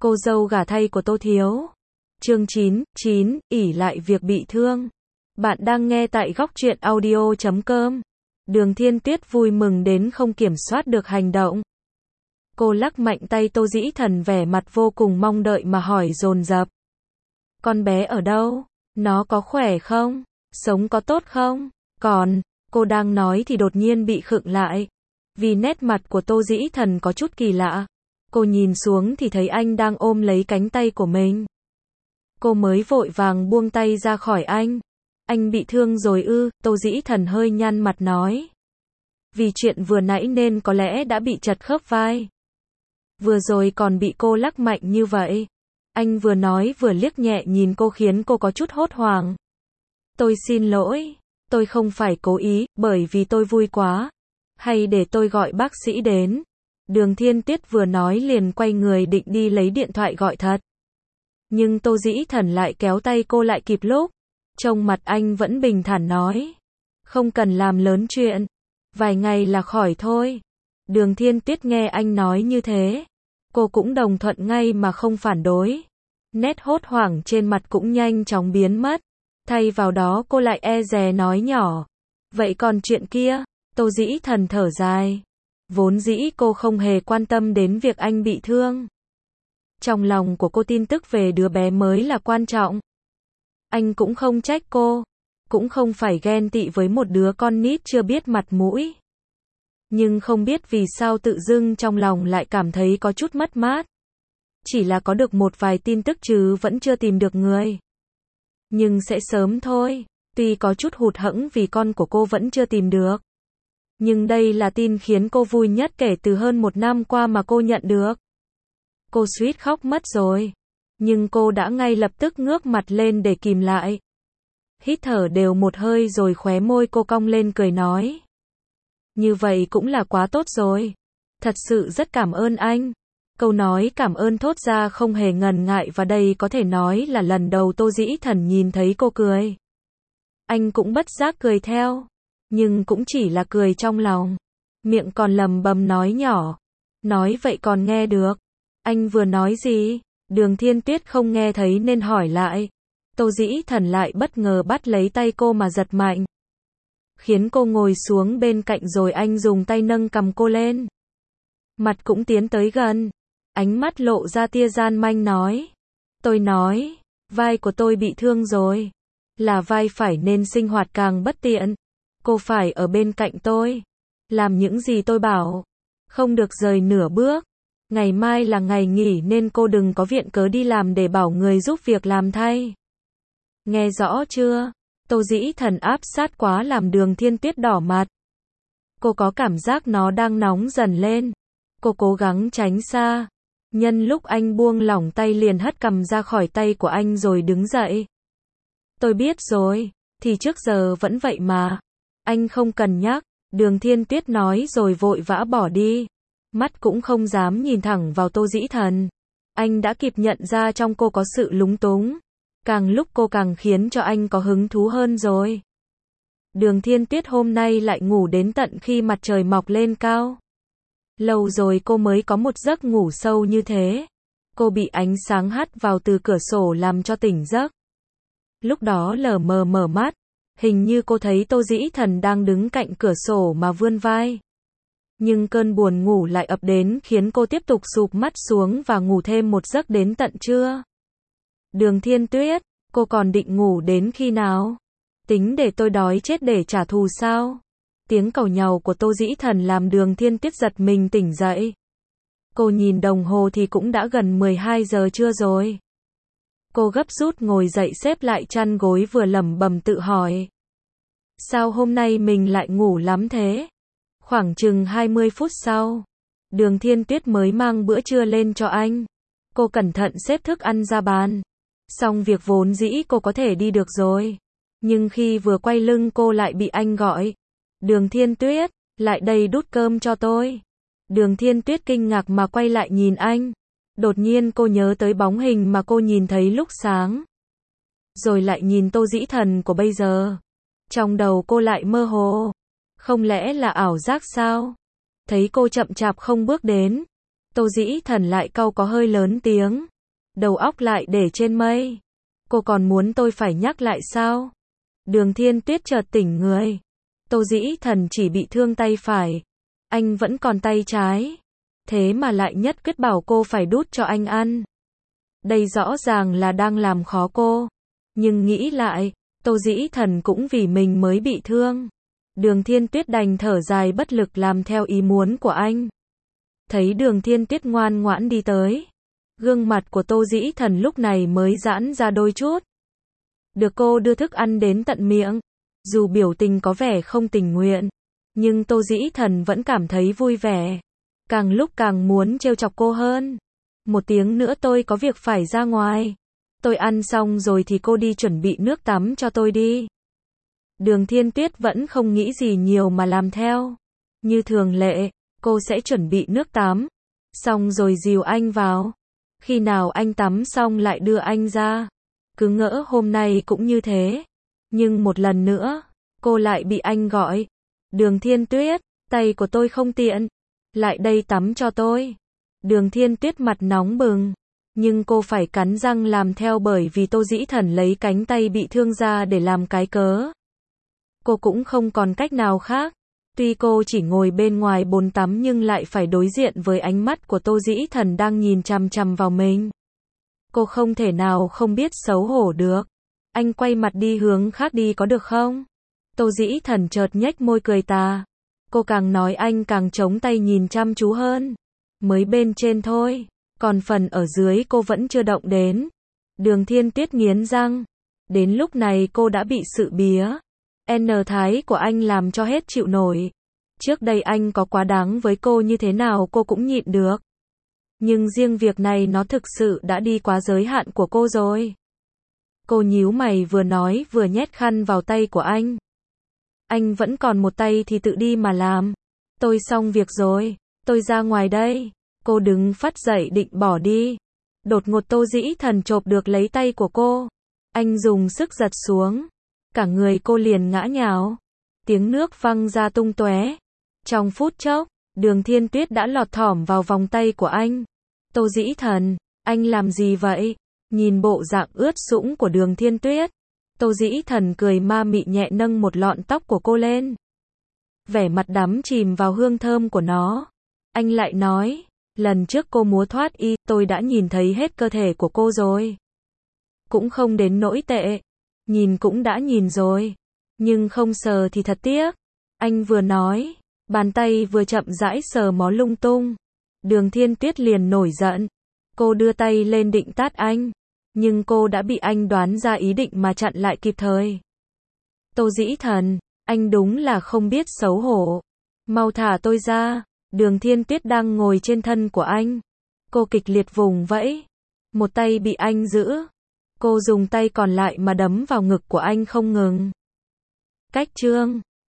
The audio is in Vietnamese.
Cô dâu gả thay của Tô Thiếu. Chương 9, ỷ lại việc bị thương. Bạn đang nghe tại góc truyện audio.com. Đường Thiên Tuyết vui mừng đến không kiểm soát được hành động. Cô lắc mạnh tay Tô Dĩ Thần, vẻ mặt vô cùng mong đợi mà hỏi dồn dập. Con bé ở đâu? Nó có khỏe không? Sống có tốt không? Còn, cô đang nói thì đột nhiên bị khựng lại. Vì nét mặt của Tô Dĩ Thần có chút kỳ lạ. Cô nhìn xuống thì thấy anh đang ôm lấy cánh tay của mình. Cô mới vội vàng buông tay ra khỏi anh. Anh bị thương rồi ư? Tô Dĩ Thần hơi nhăn mặt nói. Vì chuyện vừa nãy nên có lẽ đã bị trật khớp vai. Vừa rồi còn bị cô lắc mạnh như vậy. Anh vừa nói vừa liếc nhẹ nhìn cô khiến cô có chút hốt hoảng. Tôi xin lỗi, tôi không phải cố ý, bởi vì tôi vui quá. Hay để tôi gọi bác sĩ đến. Đường Thiên Tuyết vừa nói liền quay người định đi lấy điện thoại gọi thật. Nhưng Tô Dĩ Thần lại kéo tay cô lại kịp lúc. Trông mặt anh vẫn bình thản nói. Không cần làm lớn chuyện. Vài ngày là khỏi thôi. Đường Thiên Tuyết nghe anh nói như thế. Cô cũng đồng thuận ngay mà không phản đối. Nét hốt hoảng trên mặt cũng nhanh chóng biến mất. Thay vào đó cô lại e dè nói nhỏ. Vậy còn chuyện kia? Tô Dĩ Thần thở dài. Vốn dĩ cô không hề quan tâm đến việc anh bị thương. Trong lòng của cô tin tức về đứa bé mới là quan trọng. Anh cũng không trách cô. Cũng không phải ghen tị với một đứa con nít chưa biết mặt mũi. Nhưng không biết vì sao tự dưng trong lòng lại cảm thấy có chút mất mát. Chỉ là có được một vài tin tức chứ vẫn chưa tìm được người. Nhưng sẽ sớm thôi. Tuy có chút hụt hẫng vì con của cô vẫn chưa tìm được. Nhưng đây là tin khiến cô vui nhất kể từ hơn 1 năm qua mà cô nhận được. Cô suýt khóc mất rồi. Nhưng cô đã ngay lập tức ngước mặt lên để kìm lại. Hít thở đều một hơi rồi khóe môi cô cong lên cười nói. Như vậy cũng là quá tốt rồi. Thật sự rất cảm ơn anh. Câu nói cảm ơn thốt ra không hề ngần ngại và đây có thể nói là lần đầu Tô Dĩ Thần nhìn thấy cô cười. Anh cũng bất giác cười theo. Nhưng cũng chỉ là cười trong lòng. Miệng còn lầm bầm nói nhỏ. Nói vậy còn nghe được. Anh vừa nói gì? Đường Thiên Tuyết không nghe thấy nên hỏi lại. Tô Dĩ Thần lại bất ngờ bắt lấy tay cô mà giật mạnh. Khiến cô ngồi xuống bên cạnh rồi anh dùng tay nâng cằm cô lên. Mặt cũng tiến tới gần. Ánh mắt lộ ra tia gian manh nói. Tôi nói, vai của tôi bị thương rồi. Là vai phải nên sinh hoạt càng bất tiện. Cô phải ở bên cạnh tôi. Làm những gì tôi bảo. Không được rời nửa bước. Ngày mai là ngày nghỉ nên cô đừng có viện cớ đi làm để bảo người giúp việc làm thay. Nghe rõ chưa? Tô Dĩ Thần áp sát quá làm Đường Thiên Tuyết đỏ mặt. Cô có cảm giác nó đang nóng dần lên. Cô cố gắng tránh xa. Nhân lúc anh buông lỏng tay liền hất cằm ra khỏi tay của anh rồi đứng dậy. Tôi biết rồi, thì trước giờ vẫn vậy mà. Anh không cần nhắc, Đường Thiên Tuyết nói rồi vội vã bỏ đi. Mắt cũng không dám nhìn thẳng vào Tô Dĩ Thần. Anh đã kịp nhận ra trong cô có sự lúng túng. Càng lúc cô càng khiến cho anh có hứng thú hơn rồi. Đường Thiên Tuyết hôm nay lại ngủ đến tận khi mặt trời mọc lên cao. Lâu rồi cô mới có một giấc ngủ sâu như thế. Cô bị ánh sáng hắt vào từ cửa sổ làm cho tỉnh giấc. Lúc đó lờ mờ mở mắt. Hình như cô thấy Tô Dĩ Thần đang đứng cạnh cửa sổ mà vươn vai. Nhưng cơn buồn ngủ lại ập đến khiến cô tiếp tục sụp mắt xuống và ngủ thêm một giấc đến tận trưa. Đường Thiên Tuyết, cô còn định ngủ đến khi nào? Tính để tôi đói chết để trả thù sao? Tiếng càu nhàu của Tô Dĩ Thần làm Đường Thiên Tuyết giật mình tỉnh dậy. Cô nhìn đồng hồ thì cũng đã gần 12 giờ trưa rồi. Cô gấp rút ngồi dậy xếp lại chăn gối vừa lẩm bẩm tự hỏi. Sao hôm nay mình lại ngủ lắm thế? Khoảng chừng 20 phút sau, Đường Thiên Tuyết mới mang bữa trưa lên cho anh. Cô cẩn thận xếp thức ăn ra bàn. Xong việc vốn dĩ cô có thể đi được rồi. Nhưng khi vừa quay lưng cô lại bị anh gọi. Đường Thiên Tuyết, lại đây đút cơm cho tôi. Đường Thiên Tuyết kinh ngạc mà quay lại nhìn anh. Đột nhiên cô nhớ tới bóng hình mà cô nhìn thấy lúc sáng. Rồi lại nhìn Tô Dĩ Thần của bây giờ. Trong đầu cô lại mơ hồ. Không lẽ là ảo giác sao? Thấy cô chậm chạp không bước đến. Tô Dĩ Thần lại cau có hơi lớn tiếng. đầu óc lại để trên mây. Cô còn muốn tôi phải nhắc lại sao? Đường Thiên Tuyết chợt tỉnh người. Tô Dĩ Thần chỉ bị thương tay phải. Anh vẫn còn tay trái. Thế mà lại nhất quyết bảo cô phải đút cho anh ăn. Đây rõ ràng là đang làm khó cô. Nhưng nghĩ lại, Tô Dĩ Thần cũng vì mình mới bị thương. Đường Thiên Tuyết đành thở dài bất lực làm theo ý muốn của anh. Thấy Đường Thiên Tuyết ngoan ngoãn đi tới. Gương mặt của Tô Dĩ Thần lúc này mới giãn ra đôi chút. Được cô đưa thức ăn đến tận miệng. Dù biểu tình có vẻ không tình nguyện. Nhưng Tô Dĩ Thần vẫn cảm thấy vui vẻ. Càng lúc càng muốn trêu chọc cô hơn. Một tiếng nữa tôi có việc phải ra ngoài. Tôi ăn xong rồi thì cô đi chuẩn bị nước tắm cho tôi đi. Đường Thiên Tuyết vẫn không nghĩ gì nhiều mà làm theo. Như thường lệ, cô sẽ chuẩn bị nước tắm. Xong rồi dìu anh vào. Khi nào anh tắm xong lại đưa anh ra. Cứ ngỡ hôm nay cũng như thế. Nhưng một lần nữa, cô lại bị anh gọi. Đường Thiên Tuyết, tay của tôi không tiện. Lại đây tắm cho tôi. Đường Thiên Tuyết mặt nóng bừng. Nhưng cô phải cắn răng làm theo bởi vì Tô Dĩ Thần lấy cánh tay bị thương ra để làm cái cớ. Cô cũng không còn cách nào khác. Tuy cô chỉ ngồi bên ngoài bồn tắm nhưng lại phải đối diện với ánh mắt của Tô Dĩ Thần đang nhìn chằm chằm vào mình. Cô không thể nào không biết xấu hổ được. Anh quay mặt đi hướng khác đi có được không? Tô Dĩ Thần chợt nhếch môi cười tà. Cô càng nói anh càng chống tay nhìn chăm chú hơn. Mới bên trên thôi, còn phần ở dưới cô vẫn chưa động đến. Đường Thiên Tuyết nghiến răng. Đến lúc này cô đã bị sự bía thái của anh làm cho hết chịu nổi. Trước đây anh có quá đáng với cô như thế nào cô cũng nhịn được. Nhưng riêng việc này nó thực sự đã đi quá giới hạn của cô rồi. Cô nhíu mày vừa nói vừa nhét khăn vào tay của anh. Anh vẫn còn một tay thì tự đi mà làm. Tôi xong việc rồi, tôi ra ngoài đây. Cô đứng phắt dậy định bỏ đi. Đột ngột Tô Dĩ Thần chộp được lấy tay của cô. Anh dùng sức giật xuống. Cả người cô liền ngã nhào. Tiếng nước văng ra tung tóe. Trong phút chốc, Đường Thiên Tuyết đã lọt thỏm vào vòng tay của anh. Tô Dĩ Thần, anh làm gì vậy? Nhìn bộ dạng ướt sũng của Đường Thiên Tuyết. Tô Dĩ Thần cười ma mị nhẹ nâng một lọn tóc của cô lên. Vẻ mặt đắm chìm vào hương thơm của nó. Anh lại nói, lần trước cô múa thoát y, tôi đã nhìn thấy hết cơ thể của cô rồi. Cũng không đến nỗi tệ. Nhìn cũng đã nhìn rồi. Nhưng không sờ thì thật tiếc. Anh vừa nói, bàn tay vừa chậm rãi sờ mó lung tung. Đường Thiên Tuyết liền nổi giận. Cô đưa tay lên định tát anh. Nhưng cô đã bị anh đoán ra ý định mà chặn lại kịp thời. Tô Dĩ Thần, anh đúng là không biết xấu hổ. Mau thả tôi ra. Đường Thiên Tuyết đang ngồi trên thân của anh. Cô kịch liệt vùng vẫy. Một tay bị anh giữ. Cô dùng tay còn lại mà đấm vào ngực của anh không ngừng. Cách chương